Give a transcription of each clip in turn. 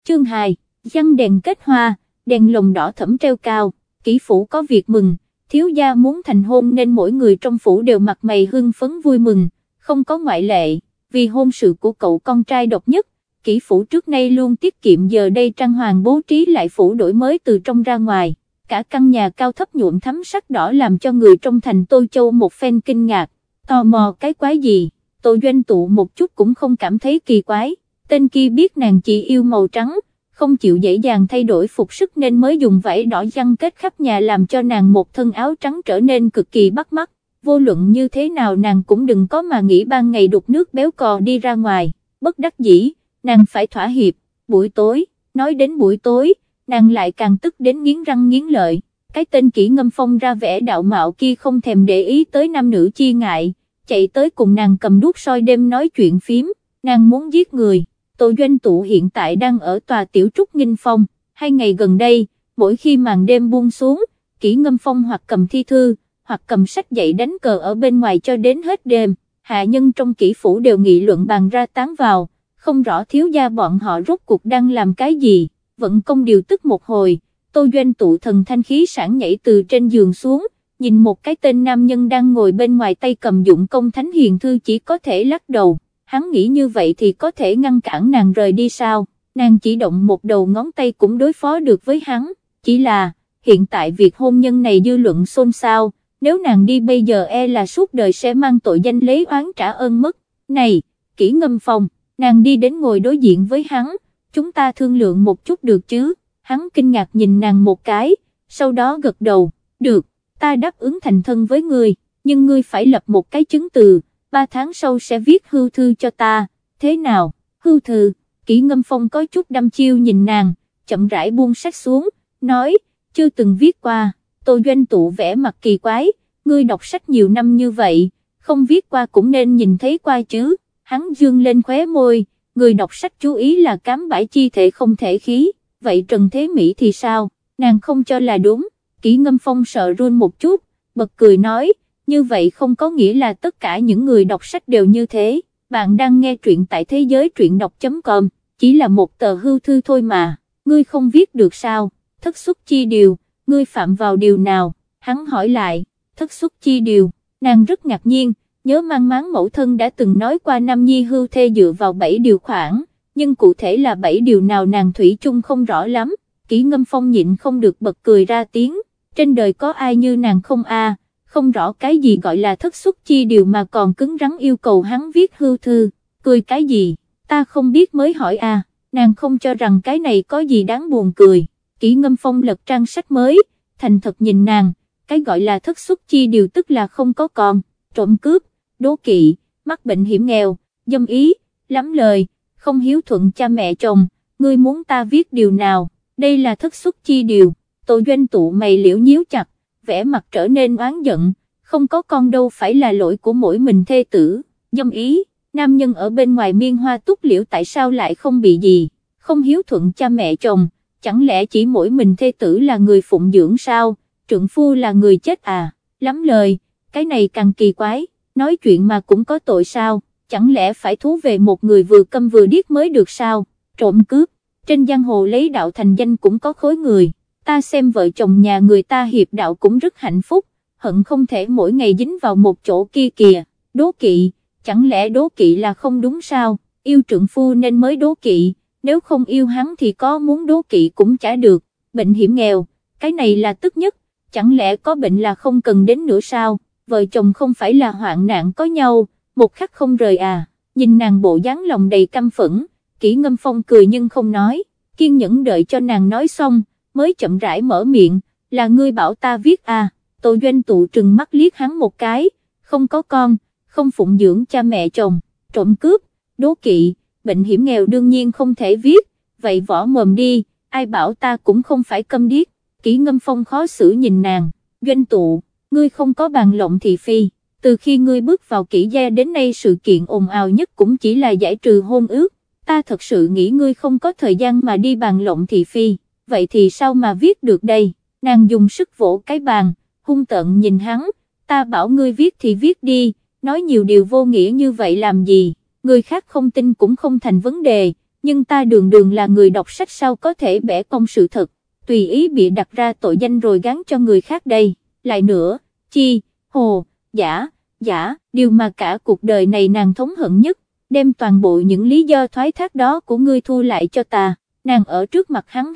Chương 2, giăng đèn kết hoa, đèn lồng đỏ thẫm treo cao, kỹ phủ có việc mừng, thiếu gia muốn thành hôn nên mỗi người trong phủ đều mặt mày hưng phấn vui mừng, không có ngoại lệ, vì hôn sự của cậu con trai độc nhất, kỹ phủ trước nay luôn tiết kiệm, giờ đây trang hoàng bố trí lại phủ đổi mới từ trong ra ngoài, cả căn nhà cao thấp nhuộm thắm sắc đỏ làm cho người trong thành Tô Châu một phen kinh ngạc, tò mò cái quái gì, Tô Doanh Tụ một chút cũng không cảm thấy kỳ quái, tên kia biết nàng chỉ yêu màu trắng, không chịu dễ dàng thay đổi phục sức nên mới dùng vải đỏ giăng kết khắp nhà làm cho nàng một thân áo trắng trở nên cực kỳ bắt mắt, vô luận như thế nào nàng cũng đừng có mà nghĩ ban ngày đục nước béo cò đi ra ngoài, bất đắc dĩ, nàng phải thỏa hiệp, buổi tối, nói đến buổi tối, nàng lại càng tức đến nghiến răng nghiến lợi, cái tên Kỷ Ngâm Phong ra vẻ đạo mạo kia không thèm để ý tới nam nữ chi ngại, chạy tới cùng nàng cầm đuốc soi đêm nói chuyện phím, nàng muốn giết người. Tô Doanh Tụ hiện tại đang ở tòa tiểu trúc Nghinh Phong, 2 ngày gần đây, mỗi khi màn đêm buông xuống, Kỷ Ngâm Phong hoặc cầm thi thư, hoặc cầm sách dạy đánh cờ ở bên ngoài cho đến hết đêm, hạ nhân trong Kỷ phủ đều nghị luận bàn ra tán vào, không rõ thiếu gia bọn họ rốt cuộc đang làm cái gì, vận công điều tức một hồi, Tô Doanh Tụ thần thanh khí sản nhảy từ trên giường xuống, nhìn một cái tên nam nhân đang ngồi bên ngoài tay cầm dụng công thánh hiền thư chỉ có thể lắc đầu. Hắn nghĩ như vậy thì có thể ngăn cản nàng rời đi sao, nàng chỉ động một đầu ngón tay cũng đối phó được với hắn, chỉ là, hiện tại việc hôn nhân này dư luận xôn xao, nếu nàng đi bây giờ e là suốt đời sẽ mang tội danh lấy oán trả ơn mất, này, Kỷ Ngâm Phong, nàng đi đến ngồi đối diện với hắn, chúng ta thương lượng một chút được chứ, hắn kinh ngạc nhìn nàng một cái, sau đó gật đầu, được, ta đáp ứng thành thân với ngươi, nhưng ngươi phải lập một cái chứng từ. 3 tháng sau sẽ viết hưu thư cho ta, thế nào, hưu thư, Kỷ Ngâm Phong có chút đăm chiêu nhìn nàng, chậm rãi buông sách xuống, nói, chưa từng viết qua, Tô Doanh Tụ vẻ mặt kỳ quái, ngươi đọc sách nhiều năm như vậy, không viết qua cũng nên nhìn thấy qua chứ, hắn dương lên khóe môi, người đọc sách chú ý là cám bãi chi thể không thể khí, vậy Trần Thế Mỹ thì sao, nàng không cho là đúng, Kỷ Ngâm Phong sợ run một chút, bật cười nói, như vậy không có nghĩa là tất cả những người đọc sách đều như thế, bạn đang nghe truyện tại thế giới truyện đọc.com, chỉ là một tờ hưu thư thôi mà, ngươi không viết được sao, thất xuất chi điều, ngươi phạm vào điều nào, hắn hỏi lại, thất xuất chi điều, nàng rất ngạc nhiên, nhớ mang máng mẫu thân đã từng nói qua Nam Nhi hưu thê dựa vào 7 điều khoản, nhưng cụ thể là 7 điều nào nàng thủy chung không rõ lắm, Kỷ Ngâm Phong nhịn không được bật cười ra tiếng, trên đời có ai như nàng không a? Không rõ cái gì gọi là thất xuất chi điều mà còn cứng rắn yêu cầu hắn viết hưu thư, cười cái gì, ta không biết mới hỏi à, nàng không cho rằng cái này có gì đáng buồn cười, Kỷ Ngâm Phong lật trang sách mới, thành thật nhìn nàng, cái gọi là thất xuất chi điều tức là không có con, trộm cướp, đố kỵ, mắc bệnh hiểm nghèo, dâm ý, lắm lời, không hiếu thuận cha mẹ chồng, ngươi muốn ta viết điều nào, đây là thất xuất chi điều, Tô Doanh Tụ mày liễu nhíu chặt, vẻ mặt trở nên oán giận, không có con đâu phải là lỗi của mỗi mình thê tử, dâm ý, nam nhân ở bên ngoài miên hoa túc liễu tại sao lại không bị gì, không hiếu thuận cha mẹ chồng, chẳng lẽ chỉ mỗi mình thê tử là người phụng dưỡng sao, trượng phu là người chết à, lắm lời, cái này càng kỳ quái, nói chuyện mà cũng có tội sao, chẳng lẽ phải thú về một người vừa câm vừa điếc mới được sao, trộm cướp, trên giang hồ lấy đạo thành danh cũng có khối người. Ta xem vợ chồng nhà người ta hiệp đạo cũng rất hạnh phúc, hận không thể mỗi ngày dính vào một chỗ kia kìa, đố kỵ, chẳng lẽ đố kỵ là không đúng sao, yêu trượng phu nên mới đố kỵ, nếu không yêu hắn thì có muốn đố kỵ cũng chả được, bệnh hiểm nghèo, cái này là tức nhất, chẳng lẽ có bệnh là không cần đến nữa sao, vợ chồng không phải là hoạn nạn có nhau, một khắc không rời à, nhìn nàng bộ dáng lòng đầy căm phẫn, Kỷ Ngâm Phong cười nhưng không nói, kiên nhẫn đợi cho nàng nói xong, mới chậm rãi mở miệng, là ngươi bảo ta viết à, Tô Doanh Tụ trừng mắt liếc hắn một cái, không có con, không phụng dưỡng cha mẹ chồng, trộm cướp, đố kỵ, bệnh hiểm nghèo đương nhiên không thể viết, vậy võ mồm đi, ai bảo ta cũng không phải câm điếc, Kỷ Ngâm Phong khó xử nhìn nàng, Doanh Tụ, ngươi không có bàn lộng thị phi, từ khi ngươi bước vào Kỷ gia đến nay sự kiện ồn ào nhất cũng chỉ là giải trừ hôn ước, ta thật sự nghĩ ngươi không có thời gian mà đi bàn lộng thị phi. Vậy thì sao mà viết được đây, nàng dùng sức vỗ cái bàn, hung tợn nhìn hắn, ta bảo ngươi viết thì viết đi, nói nhiều điều vô nghĩa như vậy làm gì, người khác không tin cũng không thành vấn đề, nhưng ta đường đường là người đọc sách sao có thể bẻ cong sự thật, tùy ý bị đặt ra tội danh rồi gán cho người khác đây, lại nữa, chi, hồ, giả, điều mà cả cuộc đời này nàng thống hận nhất, đem toàn bộ những lý do thoái thác đó của ngươi thu lại cho ta. Nàng ở trước mặt hắn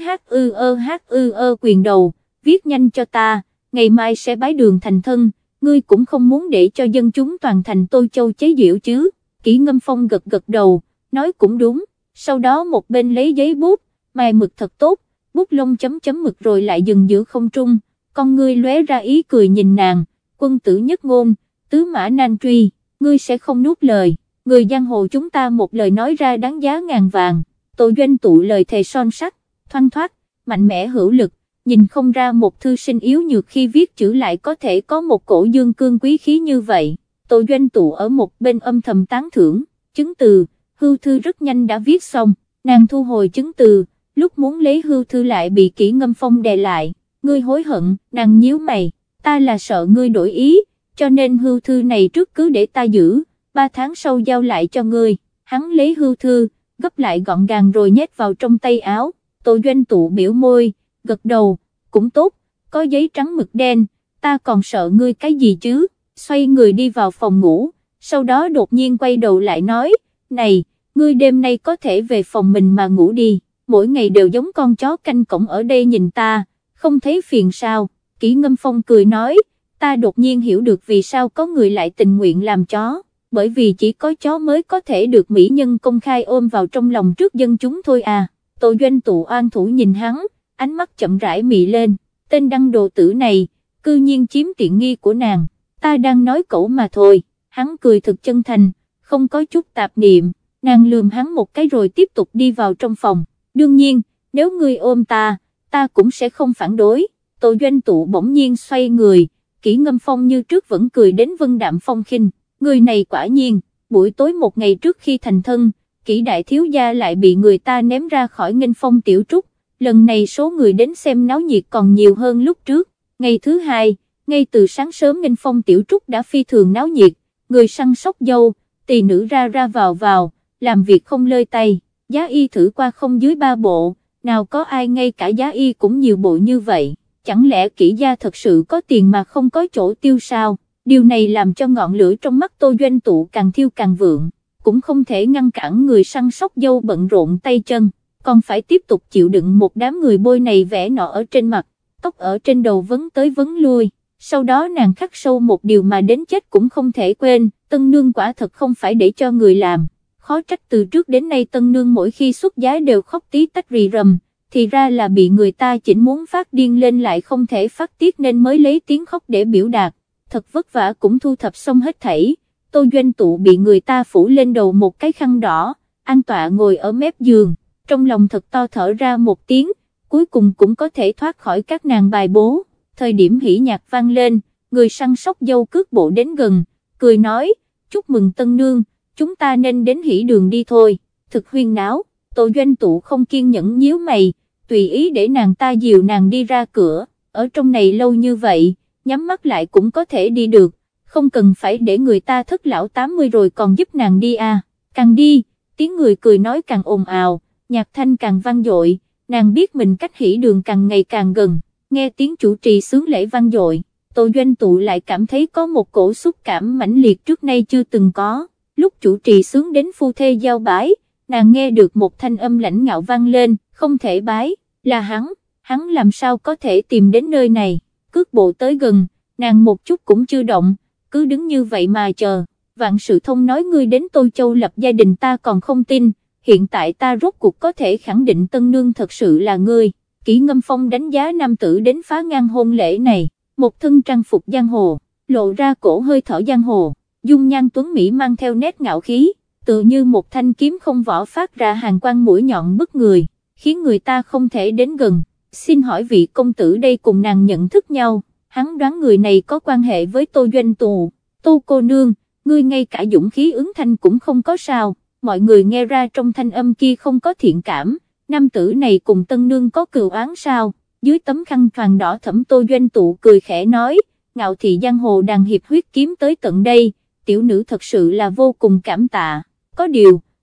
quyền đầu, viết nhanh cho ta, ngày mai sẽ bái đường thành thân, ngươi cũng không muốn để cho dân chúng toàn thành Tô Châu chế giễu chứ. Kỷ Ngâm Phong gật gật đầu, nói cũng đúng, sau đó một bên lấy giấy bút, mài mực thật tốt, bút lông chấm mực rồi lại dừng giữa không trung, con ngươi lóe ra ý cười nhìn nàng, quân tử nhất ngôn, tứ mã nan truy, ngươi sẽ không nuốt lời, người giang hồ chúng ta một lời nói ra đáng giá ngàn vàng. Tô Doanh tụ lời thề son sắt, thoăn thoắt, mạnh mẽ hữu lực, nhìn không ra một thư sinh yếu nhược khi viết chữ lại có thể có một cổ dương cương quý khí như vậy. Tô Doanh tụ ở một bên âm thầm tán thưởng, chứng từ, hưu thư rất nhanh đã viết xong, nàng thu hồi chứng từ, lúc muốn lấy hưu thư lại bị Kỷ Ngâm Phong đè lại, ngươi hối hận, nàng nhíu mày, ta là sợ ngươi đổi ý, cho nên hưu thư này trước cứ để ta giữ, 3 tháng sau giao lại cho ngươi. Hắn lấy hưu thư, gấp lại gọn gàng rồi nhét vào trong tay áo. Tô Doanh tụ biểu môi, gật đầu, cũng tốt, có giấy trắng mực đen, ta còn sợ ngươi cái gì chứ, xoay người đi vào phòng ngủ, sau đó đột nhiên quay đầu lại nói, này, ngươi đêm nay có thể về phòng mình mà ngủ đi, mỗi ngày đều giống con chó canh cổng ở đây nhìn ta, không thấy phiền sao. Kỷ Ngâm Phong cười nói, ta đột nhiên hiểu được vì sao có người lại tình nguyện làm chó, bởi vì chỉ có chó mới có thể được mỹ nhân công khai ôm vào trong lòng trước dân chúng thôi à. Tô Doanh tụ oan thủ nhìn hắn, ánh mắt chậm rãi mị lên, tên đăng đồ tử này, cư nhiên chiếm tiện nghi của nàng, ta đang nói cẩu mà thôi. Hắn cười thực chân thành, không có chút tạp niệm, nàng lườm hắn một cái rồi tiếp tục đi vào trong phòng, đương nhiên, nếu ngươi ôm ta cũng sẽ không phản đối. Tô Doanh tụ bỗng nhiên xoay người, Kỷ Ngâm Phong như trước vẫn cười đến vân đạm phong khinh, người này quả nhiên. Buổi tối một ngày trước khi thành thân, Kỷ đại thiếu gia lại bị người ta ném ra khỏi Nghênh Phong tiểu trúc, lần này số người đến xem náo nhiệt còn nhiều hơn lúc trước. Ngày thứ hai, ngay từ sáng sớm Nghênh Phong tiểu trúc đã phi thường náo nhiệt, người săn sóc dâu, tỳ nữ ra vào, làm việc không lơi tay, giá y thử qua không dưới 3 bộ, nào có ai ngay cả giá y cũng nhiều bộ như vậy, chẳng lẽ Kỷ gia thật sự có tiền mà không có chỗ tiêu sao? Điều này làm cho ngọn lửa trong mắt Tô Doanh tụ càng thiêu càng vượng, cũng không thể ngăn cản người săn sóc dâu bận rộn tay chân, còn phải tiếp tục chịu đựng một đám người bôi này vẽ nọ ở trên mặt, tóc ở trên đầu vấn tới vấn lui. Sau đó nàng khắc sâu một điều mà đến chết cũng không thể quên, tân nương quả thật không phải để cho người làm, khó trách từ trước đến nay tân nương mỗi khi xuất giá đều khóc tí tách rì rầm, thì ra là bị người ta chỉnh muốn phát điên lên lại không thể phát tiết nên mới lấy tiếng khóc để biểu đạt. Thật vất vả cũng thu thập xong hết thảy, Tô Doanh tụ bị người ta phủ lên đầu một cái khăn đỏ, an tọa ngồi ở mép giường, trong lòng thật to thở ra một tiếng, cuối cùng cũng có thể thoát khỏi các nàng bài bố. Thời điểm hỉ nhạc vang lên, người săn sóc dâu cước bộ đến gần, cười nói, chúc mừng tân nương, chúng ta nên đến hỉ đường đi thôi. Thực huyên náo, Tô Doanh tụ không kiên nhẫn nhíu mày, tùy ý để nàng ta dìu nàng đi ra cửa, ở trong này lâu như vậy, nhắm mắt lại cũng có thể đi được, không cần phải để người ta thất lão 80 rồi còn giúp nàng đi à. Càng đi, tiếng người cười nói càng ồn ào, nhạc thanh càng vang dội, nàng biết mình cách hỉ đường càng ngày càng gần, nghe tiếng chủ trì xướng lễ vang dội, Tô Doanh tụ lại cảm thấy có một cổ xúc cảm mãnh liệt trước nay chưa từng có. Lúc chủ trì xướng đến phu thê giao bái, nàng nghe được một thanh âm lãnh ngạo vang lên, không thể bái, là hắn làm sao có thể tìm đến nơi này. Cước bộ tới gần, nàng một chút cũng chưa động, cứ đứng như vậy mà chờ. Vạn Sự Thông nói ngươi đến Tô Châu lập gia đình ta còn không tin, hiện tại ta rốt cuộc có thể khẳng định tân nương thật sự là ngươi. Kỷ Ngâm Phong đánh giá nam tử đến phá ngang hôn lễ này, một thân trang phục giang hồ, lộ ra cổ hơi thở giang hồ, dung nhan tuấn mỹ mang theo nét ngạo khí, tựa như một thanh kiếm không vỏ phát ra hàn quang mũi nhọn bức người, khiến người ta không thể đến gần. Xin hỏi vị công tử đây cùng nàng nhận thức nhau? Hắn đoán người này có quan hệ với Tô Doanh tụ. Tô cô nương, ngươi ngay cả dũng khí ứng thanh cũng không có sao? Mọi người nghe ra trong thanh âm kia không có thiện cảm, nam tử này cùng tân nương có cừu oán sao? Dưới tấm khăn choàng đỏ thẫm Tô Doanh tụ cười khẽ nói, ngạo thị giang hồ đàn hiệp huyết kiếm tới tận đây, tiểu nữ thật sự là vô cùng cảm tạ. Có điều,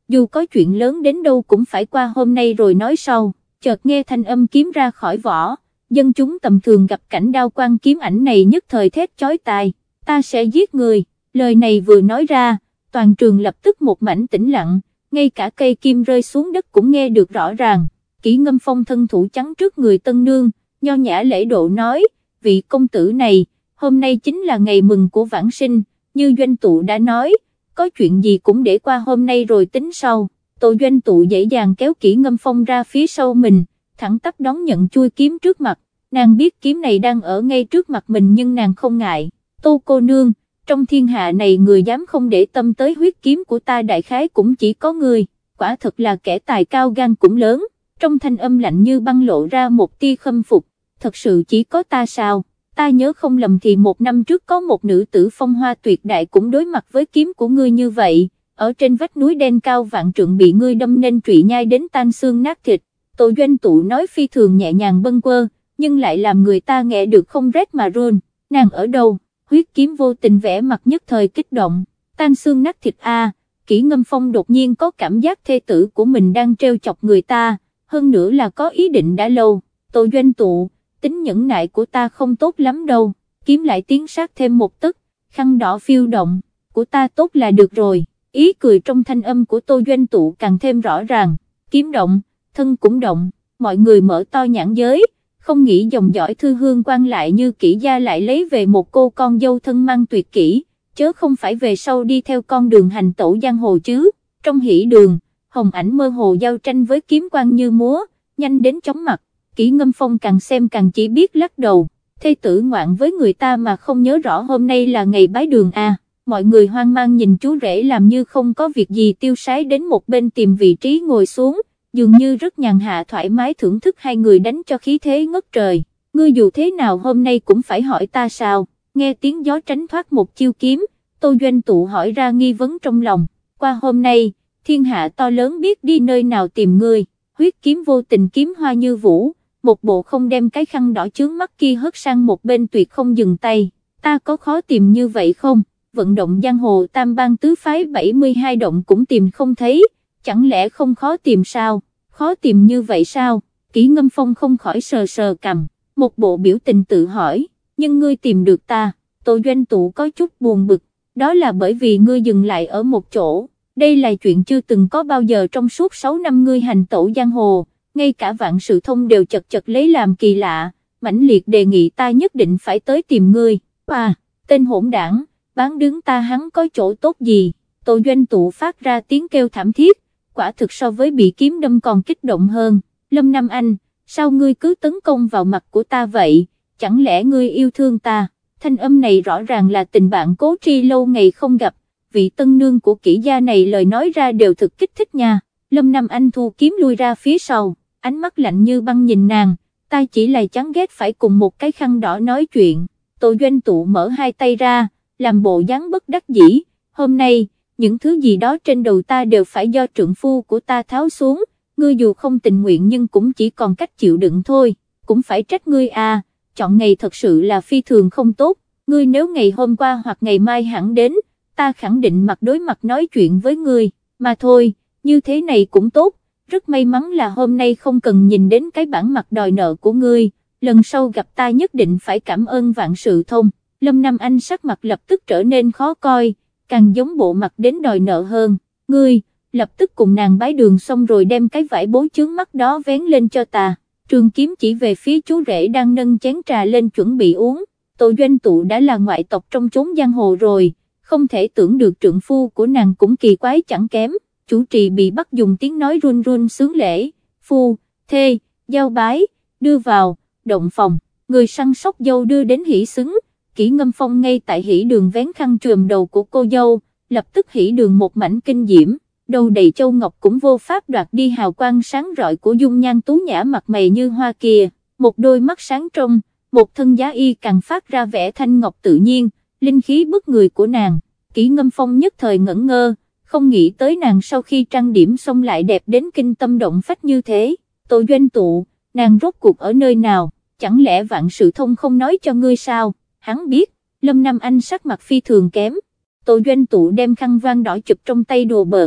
dù có chuyện lớn đến đâu cũng phải qua hôm nay rồi nói sau. Chợt nghe thanh âm kiếm ra khỏi vỏ, dân chúng tầm thường gặp cảnh đao quang kiếm ảnh này nhất thời thét chói tai, ta sẽ giết người. Lời này vừa nói ra, toàn trường lập tức một mảnh tĩnh lặng, ngay cả cây kim rơi xuống đất cũng nghe được rõ ràng. Kỷ Ngâm Phong thân thủ chắn trước người tân nương, nho nhã lễ độ nói, vị công tử này, hôm nay chính là ngày mừng của vãng sinh, như doanh tụ đã nói, có chuyện gì cũng để qua hôm nay rồi tính sau. Tô doanh tụ dễ dàng kéo Kỷ Ngâm Phong ra phía sau mình, thẳng tắp đón nhận chui kiếm trước mặt, nàng biết kiếm này đang ở ngay trước mặt mình nhưng nàng không ngại. Tô cô nương, trong thiên hạ này người dám không để tâm tới huyết kiếm của ta đại khái cũng chỉ có ngươi, quả thật là kẻ tài cao gan cũng lớn. Trong thanh âm lạnh như băng lộ ra một tia khâm phục, thật sự chỉ có ta sao, ta nhớ không lầm thì 1 năm trước có một nữ tử phong hoa tuyệt đại cũng đối mặt với kiếm của ngươi như vậy, ở trên vách núi đen cao vạn trượng bị ngươi đâm nên trụy nhai đến tan xương nát thịt. Tô doanh tụ nói phi thường nhẹ nhàng bâng quơ, nhưng lại làm người ta nghe được không rét mà run. Nàng ở đâu? Huyết kiếm vô tình vẽ mặt nhất thời kích động, tan xương nát thịt a. Kỷ Ngâm Phong đột nhiên có cảm giác thê tử của mình đang trêu chọc người ta, hơn nữa là có ý định đã lâu. Tô doanh tụ, tính nhẫn nại của ta không tốt lắm đâu, kiếm lại tiến sát thêm một tấc, khăn đỏ phiêu động, của ta tốt là được rồi. Ý cười trong thanh âm của Tô doanh tụ càng thêm rõ ràng, kiếm động, thân cũng động, mọi người mở to nhãn giới, không nghĩ dòng dõi thư hương quan lại như Kỷ gia lại lấy về một cô con dâu thân mang tuyệt kỹ, chớ không phải về sau đi theo con đường hành tẩu giang hồ chứ. Trong hỷ đường, hồng ảnh mơ hồ giao tranh với kiếm quang như múa, nhanh đến chóng mặt. Kỷ Ngâm Phong càng xem càng chỉ biết lắc đầu, thê tử ngoạn với người ta mà không nhớ rõ hôm nay là ngày bái đường à. Mọi người hoang mang nhìn chú rể làm như không có việc gì tiêu sái đến một bên tìm vị trí ngồi xuống, dường như rất nhàn hạ thoải mái thưởng thức hai người đánh cho khí thế ngất trời. Ngươi dù thế nào hôm nay cũng phải hỏi ta sao? Nghe tiếng gió tránh thoát một chiêu kiếm, Tô doanh tụ hỏi ra nghi vấn trong lòng. Qua hôm nay, thiên hạ to lớn biết đi nơi nào tìm ngươi. Huyết kiếm vô tình kiếm hoa như vũ, một bộ không đem cái khăn đỏ chướng mắt kia hất sang một bên tuyệt không dừng tay. Ta có khó tìm như vậy không? Vận động giang hồ tam bang tứ phái 72 động cũng tìm không thấy, chẳng lẽ không khó tìm sao? Khó tìm như vậy sao? Kỷ Ngâm Phong không khỏi sờ sờ cằm, một bộ biểu tình tự hỏi, nhưng ngươi tìm được ta. Tô doanh tụ có chút buồn bực, đó là bởi vì ngươi dừng lại ở một chỗ, đây là chuyện chưa từng có bao giờ trong suốt 6 năm ngươi hành tẩu giang hồ, ngay cả Vạn Sự Thông đều chật chật lấy làm kỳ lạ, mãnh liệt đề nghị ta nhất định phải tới tìm ngươi. À, tên hỗn đảng, bán đứng ta hắn có chỗ tốt gì? Tô doanh tụ phát ra tiếng kêu thảm thiết, quả thực so với bị kiếm đâm còn kích động hơn. Lâm Nam Anh, sao ngươi cứ tấn công vào mặt của ta vậy, chẳng lẽ ngươi yêu thương ta? Thanh âm này rõ ràng là tình bạn cố tri lâu ngày không gặp, vị tân nương của Kỷ gia này lời nói ra đều thực kích thích nha. Lâm Nam Anh thu kiếm lui ra phía sau, ánh mắt lạnh như băng nhìn nàng, ta chỉ là chán ghét phải cùng một cái khăn đỏ nói chuyện. Tô doanh tụ mở hai tay ra, làm bộ dáng bất đắc dĩ, hôm nay, những thứ gì đó trên đầu ta đều phải do trượng phu của ta tháo xuống, ngươi dù không tình nguyện nhưng cũng chỉ còn cách chịu đựng thôi, cũng phải trách ngươi à, chọn ngày thật sự là phi thường không tốt, ngươi nếu ngày hôm qua hoặc ngày mai hẳn đến, ta khẳng định mặt đối mặt nói chuyện với ngươi, mà thôi, như thế này cũng tốt, rất may mắn là hôm nay không cần nhìn đến cái bản mặt đòi nợ của ngươi, lần sau gặp ta nhất định phải cảm ơn Vạn Sự Thông. Lâm Nam Anh sắc mặt lập tức trở nên khó coi, càng giống bộ mặt đến đòi nợ hơn, ngươi, lập tức cùng nàng bái đường xong rồi đem cái vải bố chướng mắt đó vén lên cho ta. Trường kiếm chỉ về phía chú rể đang nâng chén trà lên chuẩn bị uống, Tô doanh tụ đã là ngoại tộc trong chốn giang hồ rồi, không thể tưởng được trượng phu của nàng cũng kỳ quái chẳng kém. Chủ trì bị bắt dùng tiếng nói run run xướng lễ, phu, thê, giao bái, đưa vào, động phòng, người săn sóc dâu đưa đến hỷ xứng. Kỷ Ngâm Phong ngay tại hỷ đường vén khăn trùm đầu của cô dâu, lập tức hỷ đường một mảnh kinh diễm, đầu đầy châu ngọc cũng vô pháp đoạt đi hào quang sáng rọi của dung nhan tú nhã mặt mày như hoa kia, một đôi mắt sáng trong, một thân giá y càng phát ra vẻ thanh ngọc tự nhiên, linh khí bức người của nàng. Kỷ Ngâm Phong nhất thời ngẩn ngơ, không nghĩ tới nàng sau khi trang điểm xong lại đẹp đến kinh tâm động phách như thế. Tô doanh tụ, nàng rốt cuộc ở nơi nào, chẳng lẽ Vạn Sự Thông không nói cho ngươi sao? Hắn biết. Lâm Nam Anh sắc mặt phi thường kém, Tô doanh tụ đem khăn voan đỏ chụp trong tay đùa bỡn,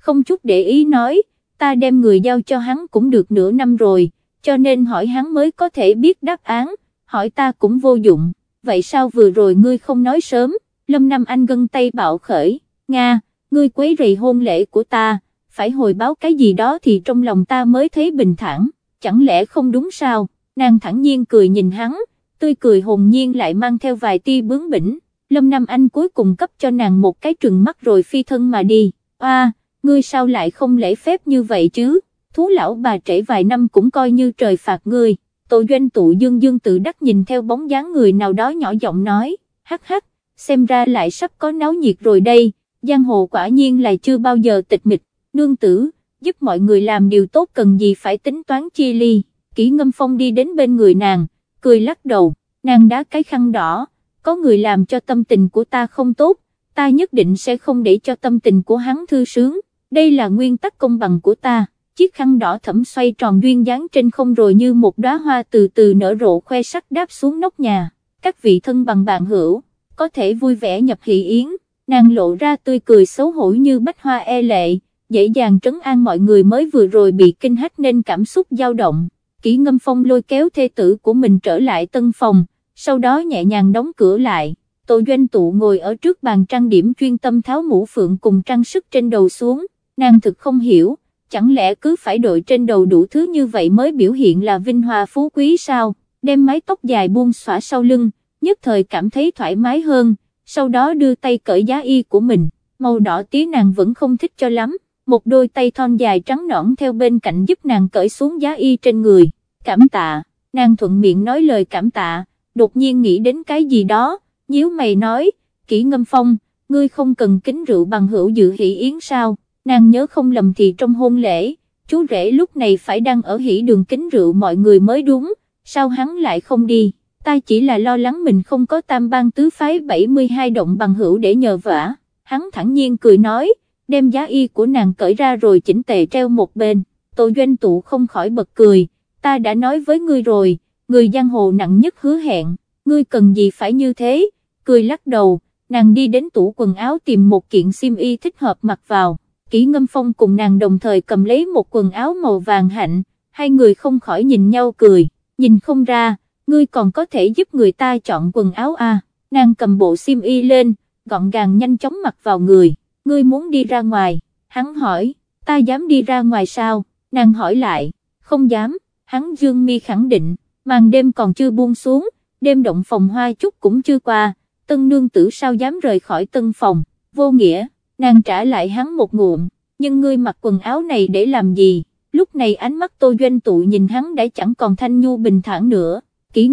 không chút để ý nói, ta đem người giao cho hắn cũng được nửa năm rồi, cho nên hỏi hắn mới có thể biết đáp án, hỏi ta cũng vô dụng, vậy sao vừa rồi ngươi không nói sớm? Lâm Nam Anh gân tay bạo khởi, Nga, ngươi quấy rầy hôn lễ của ta, phải hồi báo cái gì đó thì trong lòng ta mới thấy bình thản, chẳng lẽ không đúng sao? Nàng thẳng nhiên cười nhìn hắn, tươi cười hồn nhiên lại mang theo vài tia bướng bỉnh. Lâm Nam Anh cuối cùng cấp cho nàng một cái trừng mắt rồi phi thân mà đi. Ngươi sao lại không lễ phép như vậy chứ, thú lão bà trễ vài năm cũng coi như trời phạt ngươi. Tô Doanh Tụ dương dương tự đắc nhìn theo bóng dáng người nào đó nhỏ giọng nói, hắc hắc, xem ra lại sắp có náo nhiệt rồi đây, giang hồ quả nhiên là chưa bao giờ tịch mịch, nương tử, giúp mọi người làm điều tốt cần gì phải tính toán chia ly. Kỷ Ngâm Phong đi đến bên người nàng, cười lắc đầu, nàng đá cái khăn đỏ, có người làm cho tâm tình của ta không tốt, ta nhất định sẽ không để cho tâm tình của hắn thư sướng, đây là nguyên tắc công bằng của ta. Chiếc khăn đỏ thẫm xoay tròn duyên dáng trên không rồi như một đóa hoa từ từ nở rộ khoe sắc đáp xuống nóc nhà. Các vị thân bằng bạn hữu, có thể vui vẻ nhập hỷ yến, nàng lộ ra tươi cười xấu hổ như bách hoa e lệ, dễ dàng trấn an mọi người mới vừa rồi bị kinh hách nên cảm xúc dao động. Kỷ Ngâm Phong lôi kéo thê tử của mình trở lại tân phòng, sau đó nhẹ nhàng đóng cửa lại. Tô Doanh Tụ ngồi ở trước bàn trang điểm chuyên tâm tháo mũ phượng cùng trang sức trên đầu xuống, nàng thực không hiểu, chẳng lẽ cứ phải đội trên đầu đủ thứ như vậy mới biểu hiện là vinh hoa phú quý sao? Đem mái tóc dài buông xõa sau lưng, nhất thời cảm thấy thoải mái hơn, sau đó đưa tay cởi giá y của mình, màu đỏ tía nàng vẫn không thích cho lắm, một đôi tay thon dài trắng nõn theo bên cạnh giúp nàng cởi xuống giá y trên người. Cảm tạ, nàng thuận miệng nói lời cảm tạ, đột nhiên nghĩ đến cái gì đó, nhíu mày nói, Kỷ Ngâm Phong, ngươi không cần kính rượu bằng hữu dự hỷ yến sao? Nàng nhớ không lầm thì trong hôn lễ, chú rể lúc này phải đang ở hỷ đường kính rượu mọi người mới đúng, sao hắn lại không đi? Ta chỉ là lo lắng mình không có tam bang tứ phái 72 động bằng hữu để nhờ vả. Hắn thẳng nhiên cười nói, đem giá y của nàng cởi ra rồi chỉnh tề treo một bên. Tô Doanh Tụ không khỏi bật cười, ta đã nói với ngươi rồi, người giang hồ nặng nhất hứa hẹn, ngươi cần gì phải như thế? Cười lắc đầu, nàng đi đến tủ quần áo tìm một kiện xiêm y thích hợp mặc vào. Kỷ Ngâm Phong cùng nàng đồng thời cầm lấy một quần áo màu vàng hạnh, hai người không khỏi nhìn nhau cười, nhìn không ra, ngươi còn có thể giúp người ta chọn quần áo à? Nàng cầm bộ xiêm y lên, gọn gàng nhanh chóng mặc vào người, ngươi muốn đi ra ngoài? Hắn hỏi, ta dám đi ra ngoài sao? Nàng hỏi lại, không dám, hắn dương mi khẳng định, màn đêm còn chưa buông xuống, đêm động phòng hoa chút cũng chưa qua, tân nương tử sao dám rời khỏi tân phòng, vô nghĩa. Nàng trả lại hắn một ngụm, nhưng ngươi mặc quần áo này để làm gì? Lúc này ánh mắt Tô Doanh Tụ nhìn hắn đã chẳng còn thanh nhu bình thản nữa. Kỷ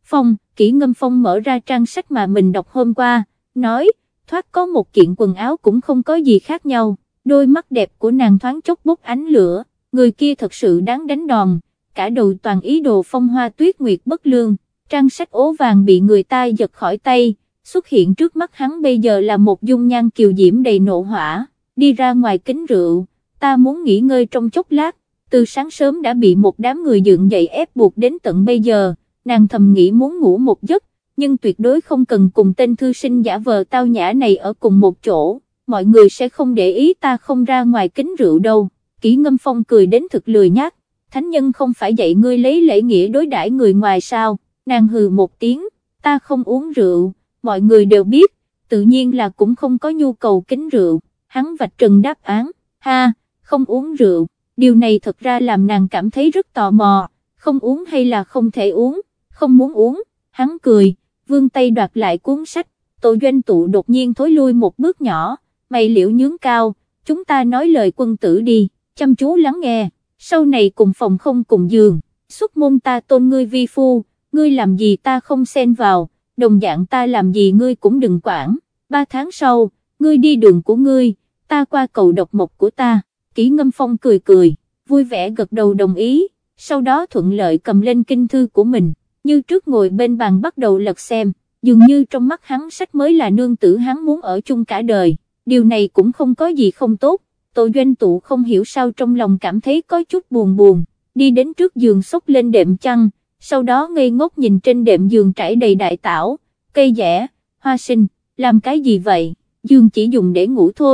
Ngâm Phong mở ra trang sách mà mình đọc hôm qua, nói, thoát có một kiện quần áo cũng không có gì khác nhau. Đôi mắt đẹp của nàng thoáng chốc bốc ánh lửa, người kia thật sự đáng đánh đòn, cả đầu toàn ý đồ phong hoa tuyết nguyệt bất lương. Trang sách ố vàng bị người ta giật khỏi tay, xuất hiện trước mắt hắn bây giờ là một dung nhan kiều diễm đầy nộ hỏa. Đi ra ngoài kính rượu, ta muốn nghỉ ngơi trong chốc lát, từ sáng sớm đã bị một đám người dựng dậy ép buộc đến tận bây giờ, nàng thầm nghĩ muốn ngủ một giấc, nhưng tuyệt đối không cần cùng tên thư sinh giả vờ tao nhã này ở cùng một chỗ, mọi người sẽ không để ý ta không ra ngoài kính rượu đâu. Kỷ Ngâm Phong cười đến thực lười nhác, thánh nhân không phải dạy ngươi lấy lễ nghĩa đối đãi người ngoài sao? Nàng hừ một tiếng, ta không uống rượu, mọi người đều biết, tự nhiên là cũng không có nhu cầu kính rượu. Hắn vạch trần đáp án, ha, không uống rượu, điều này thật ra làm nàng cảm thấy rất tò mò, không uống hay là không thể uống, không muốn uống. Hắn cười, vươn tay đoạt lại cuốn sách. Tô Doanh Tụ đột nhiên thối lui một bước nhỏ, mày liễu nhướng cao, chúng ta nói lời quân tử đi, chăm chú lắng nghe, sau này cùng phòng không cùng giường, xuất môn ta tôn ngươi vi phu, ngươi làm gì ta không xen vào, đồng dạng ta làm gì ngươi cũng đừng quản, 3 tháng sau, ngươi đi đường của ngươi, ta qua cầu độc mộc của ta. Kỷ Ngâm Phong cười cười, vui vẻ gật đầu đồng ý, sau đó thuận lợi cầm lên kinh thư của mình, như trước ngồi bên bàn bắt đầu lật xem, dường như trong mắt hắn sách mới là nương tử hắn muốn ở chung cả đời, điều này cũng không có gì không tốt. Tô Doanh Tụ không hiểu sao trong lòng cảm thấy có chút buồn buồn, đi đến trước giường xốc lên đệm chăn, sau đó ngây ngốc nhìn trên đệm giường trải đầy đại tảo, cây dẻ, hoa sinh, làm cái gì vậy? Giường chỉ dùng để ngủ thôi,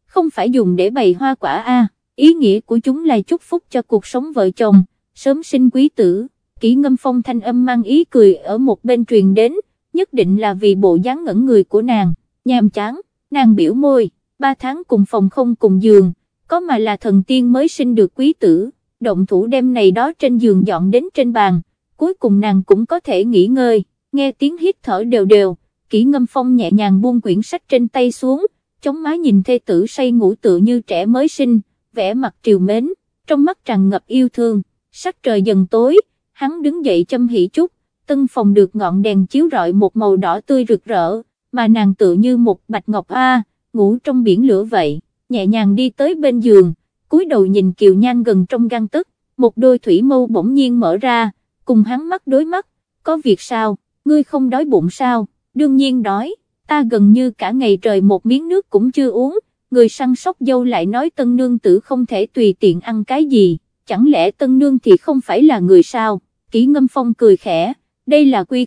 không phải dùng để bày hoa quả a, ý nghĩa của chúng là chúc phúc cho cuộc sống vợ chồng, sớm sinh quý tử. Kỷ Ngâm Phong thanh âm mang ý cười ở một bên truyền đến, nhất định là vì bộ dáng ngẩn người của nàng, nhàm chán, nàng biểu môi, 3 tháng cùng phòng không cùng giường, có mà là thần tiên mới sinh được quý tử, động thủ đem này đó trên giường dọn đến trên bàn, cuối cùng nàng cũng có thể nghỉ ngơi. Nghe tiếng hít thở đều đều, Kỷ Ngâm Phong nhẹ nhàng buông quyển sách trên tay xuống, chống má nhìn thê tử say ngủ tựa như trẻ mới sinh, vẻ mặt trìu mến, trong mắt tràn ngập yêu thương. Sắc trời dần tối, hắn đứng dậy châm hỷ chúc, tân phòng được ngọn đèn chiếu rọi một màu đỏ tươi rực rỡ, mà nàng tựa như một bạch ngọc ngủ trong biển lửa vậy, nhẹ nhàng đi tới bên giường, cúi đầu nhìn Kiều Nhan gần trong gang tấc, một đôi thủy mâu bỗng nhiên mở ra, cùng hắn mắt đối mắt, có việc sao, ngươi không đói bụng sao, đương nhiên đói, ta gần như cả ngày trời một miếng nước cũng chưa uống, người săn sóc dâu lại nói tân nương tử không thể tùy tiện ăn cái gì, chẳng lẽ tân nương thì không phải là người sao? Kỷ Ngâm Phong cười khẽ, đây là quy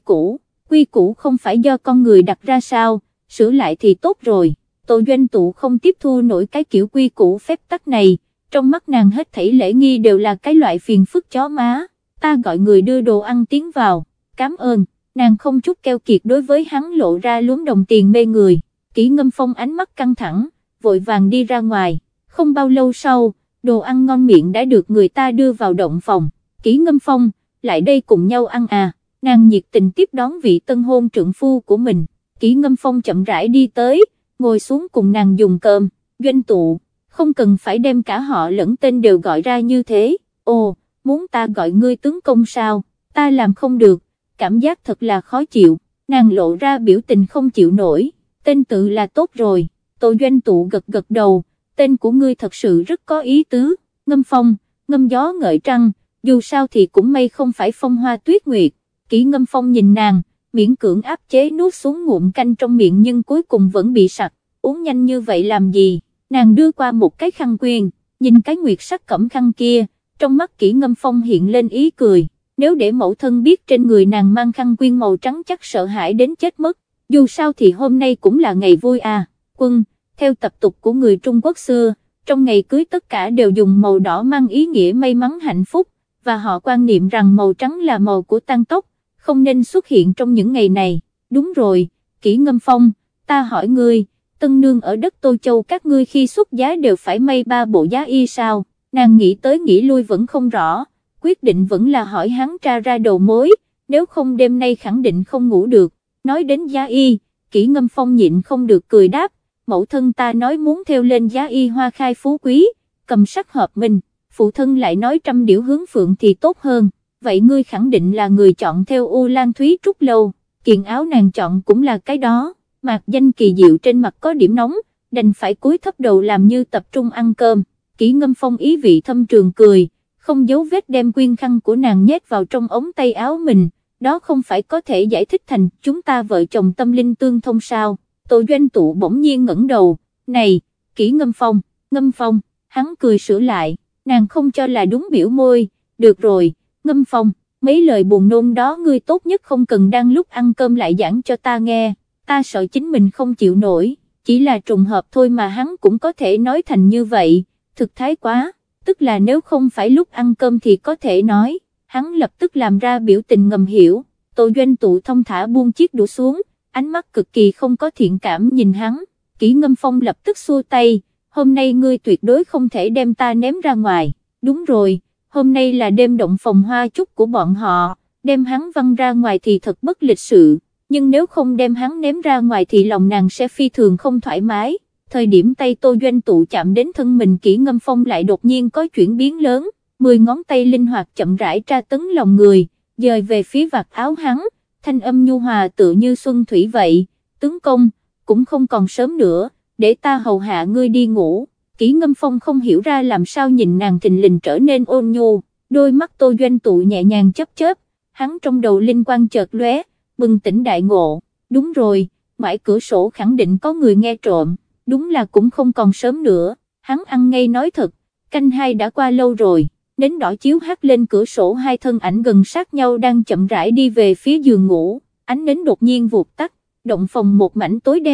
củ không phải do con người đặt ra sao, sửa lại thì tốt rồi. Tô Doanh Tụ không tiếp thu nổi cái kiểu quy củ phép tắc này, trong mắt nàng hết thảy lễ nghi đều là cái loại phiền phức chó má, ta gọi người đưa đồ ăn tiến vào, cảm ơn, nàng không chút keo kiệt đối với hắn lộ ra lúm đồng tiền mê người. Kỷ Ngâm Phong ánh mắt căng thẳng, vội vàng đi ra ngoài, không bao lâu sau, đồ ăn ngon miệng đã được người ta đưa vào động phòng. Kỷ Ngâm Phong, lại đây cùng nhau ăn à, nàng nhiệt tình tiếp đón vị tân hôn trượng phu của mình. Kỷ Ngâm Phong chậm rãi đi tới, ngồi xuống cùng nàng dùng cơm. Doanh Tụ, không cần phải đem cả họ lẫn tên đều gọi ra như thế, ồ, muốn ta gọi ngươi tướng công sao, ta làm không được, cảm giác thật là khó chịu, nàng lộ ra biểu tình không chịu nổi, tên tự là tốt rồi. Tô Doanh Tụ gật gật đầu, tên của ngươi thật sự rất có ý tứ, Ngâm Phong, ngâm gió ngợi trăng, dù sao thì cũng may không phải phong hoa tuyết nguyệt. Kỷ Ngâm Phong nhìn nàng, miễn cưỡng áp chế nuốt xuống ngụm canh trong miệng nhưng cuối cùng vẫn bị sặc, uống nhanh như vậy làm gì, nàng đưa qua một cái khăn quyên, nhìn cái nguyệt sắc cẩm khăn kia, trong mắt Kỷ Ngâm Phong hiện lên ý cười, nếu để mẫu thân biết trên người nàng mang khăn quyên màu trắng chắc sợ hãi đến chết mất, dù sao thì hôm nay cũng là ngày vui à. Quân, theo tập tục của người Trung Quốc xưa, trong ngày cưới tất cả đều dùng màu đỏ mang ý nghĩa may mắn hạnh phúc, và họ quan niệm rằng màu trắng là màu của tang tóc, không nên xuất hiện trong những ngày này. Đúng rồi, Kỷ Ngâm Phong, ta hỏi ngươi, tân nương ở đất Tô Châu các ngươi khi xuất giá đều phải may 3 bộ giá y sao? Nàng nghĩ tới nghĩ lui vẫn không rõ, quyết định vẫn là hỏi hắn tra ra đầu mối, nếu không đêm nay khẳng định không ngủ được. Nói đến giá y, Kỷ Ngâm Phong nhịn không được cười đáp, mẫu thân ta nói muốn theo lên giá y hoa khai phú quý, cầm sắc hợp minh, phụ thân lại nói trăm điểu hướng phượng thì tốt hơn, vậy ngươi khẳng định là người chọn theo U Lan Thúy Trúc Lâu, kiện áo nàng chọn cũng là cái đó. Mạc Danh kỳ diệu trên mặt có điểm nóng, đành phải cúi thấp đầu làm như tập trung ăn cơm. Kỷ Ngâm Phong ý vị thâm trường cười, không giấu vết đem quyên khăn của nàng nhét vào trong ống tay áo mình, đó không phải có thể giải thích thành chúng ta vợ chồng tâm linh tương thông sao? Tô Doanh Tụ bỗng nhiên ngẩng đầu, này, Kỷ Ngâm Phong, hắn cười sửa lại, nàng không cho là đúng biểu môi, được rồi, Ngâm Phong, mấy lời buồn nôn đó ngươi tốt nhất không cần đang lúc ăn cơm lại giảng cho ta nghe, ta sợ chính mình không chịu nổi, chỉ là trùng hợp thôi mà hắn cũng có thể nói thành như vậy, thực thái quá, tức là nếu không phải lúc ăn cơm thì có thể nói, hắn lập tức làm ra biểu tình ngầm hiểu. Tô Doanh Tụ thông thả buông chiếc đũa xuống, ánh mắt cực kỳ không có thiện cảm nhìn hắn. Kỷ Ngâm Phong lập tức xua tay, hôm nay ngươi tuyệt đối không thể đem ta ném ra ngoài. Đúng rồi, hôm nay là đêm động phòng hoa chúc của bọn họ, đem hắn văng ra ngoài thì thật bất lịch sự, nhưng nếu không đem hắn ném ra ngoài thì lòng nàng sẽ phi thường không thoải mái. Thời điểm tay Tô Doanh Tụ chạm đến thân mình, Kỷ Ngâm Phong lại đột nhiên có chuyển biến lớn, 10 ngón tay linh hoạt chậm rãi tra tấn lòng người, dời về phía vạt áo hắn, thanh âm nhu hòa tựa như xuân thủy vậy, tướng công, cũng không còn sớm nữa, để ta hầu hạ ngươi đi ngủ. Kỷ Ngâm Phong không hiểu ra làm sao nhìn nàng thình lình trở nên ôn nhu, đôi mắt Tô Doanh Tụ nhẹ nhàng chớp chớp, hắn trong đầu linh quang chợt lóe, bừng tỉnh đại ngộ, đúng rồi, ngoài cửa sổ khẳng định có người nghe trộm, đúng là cũng không còn sớm nữa, hắn ăn ngay nói thật, canh hai đã qua lâu rồi. Nến đỏ chiếu hắt lên cửa sổ, hai thân ảnh gần sát nhau đang chậm rãi đi về phía giường ngủ, ánh nến đột nhiên vụt tắt, động phòng một mảnh tối đen.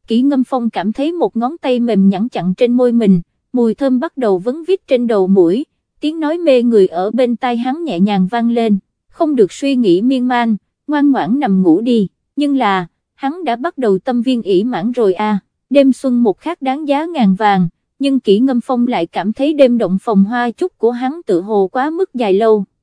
Kỷ Ngâm Phong cảm thấy một ngón tay mềm nhẵn chặn trên môi mình, mùi thơm bắt đầu vấn vít trên đầu mũi, tiếng nói mê người ở bên tai hắn nhẹ nhàng vang lên, không được suy nghĩ miên man, ngoan ngoãn nằm ngủ đi, nhưng là, hắn đã bắt đầu tâm viên ỷ mãn rồi à, đêm xuân một khắc đáng giá ngàn vàng, nhưng Kỷ Ngâm Phong lại cảm thấy đêm động phòng hoa chúc của hắn tự hồ quá mức dài lâu.